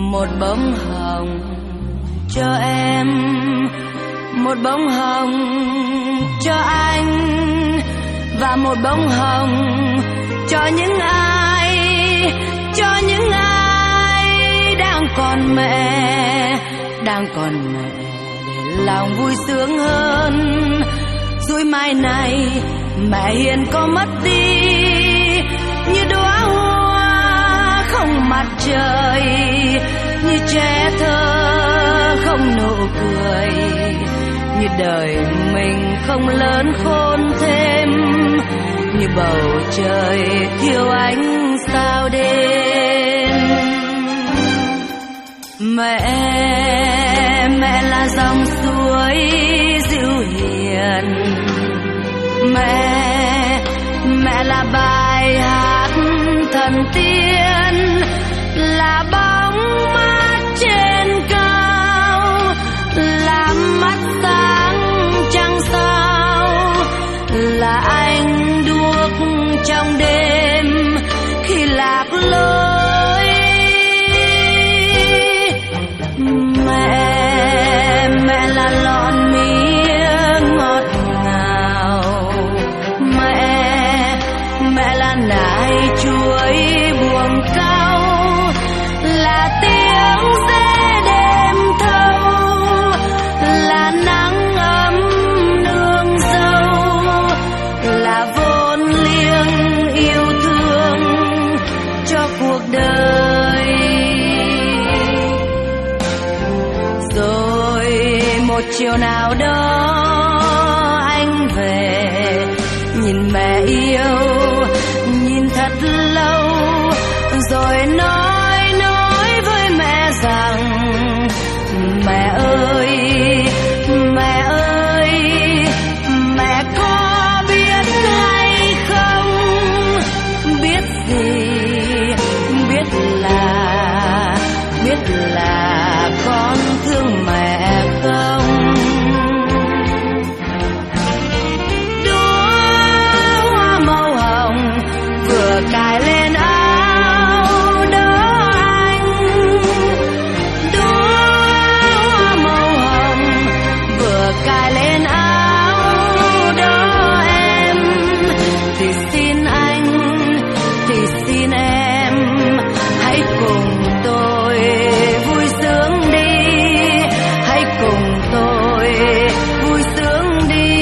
một bông hồng cho em, một bông hồng cho anh, và một bông hồng cho những ai đang còn mẹ để lòng vui sướng hơn. Rồi mai này mẹ hiền có mất đi như đóa hoa không mặt trời, như trẻ thơ không nụ cười, như đời mình không lớn khôn thêm, như bầu trời thiếu ánh sao đêm. Mẹ là dòng suối dịu hiền, mẹ là bài hát thần tiên, là bóng mát trên cao, là mắt sáng trăng sao, là ánh đuốc trong đêm khi lạc lối. Mẹ là lọn mía ngọt ngào, mẹ là nải chuối buồng cao, là tiếng dê đêm thâu, là nắng ấm nương dâu, là vốn liêng yêu thương cho cuộc đời. Rồi một chiều nào đó anh về, nhìn mẹ yêu, nhìn thật lâu, rồi nói với mẹ rằng mẹ ơi, mẹ có biết hay không, biết gì, biết là con thương mẹ không. Đóa hoa màu hồng vừa cài lên áo đó anh, đóa hoa màu hồng vừa cài lên áo đó em, thì xin anh, thì xin em hãy cùng tôi vui sướng đi, hãy cùng tôi vui sướng đi.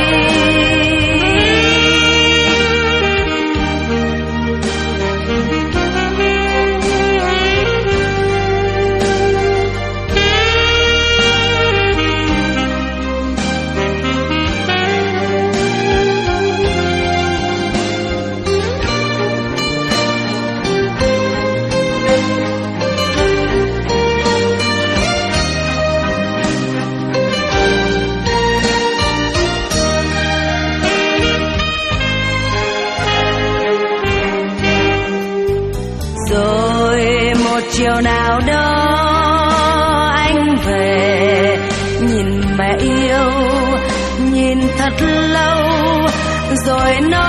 Rồi một chiều nào đó anh về, nhìn mẹ yêu, nhìn thật lâu, rồi nói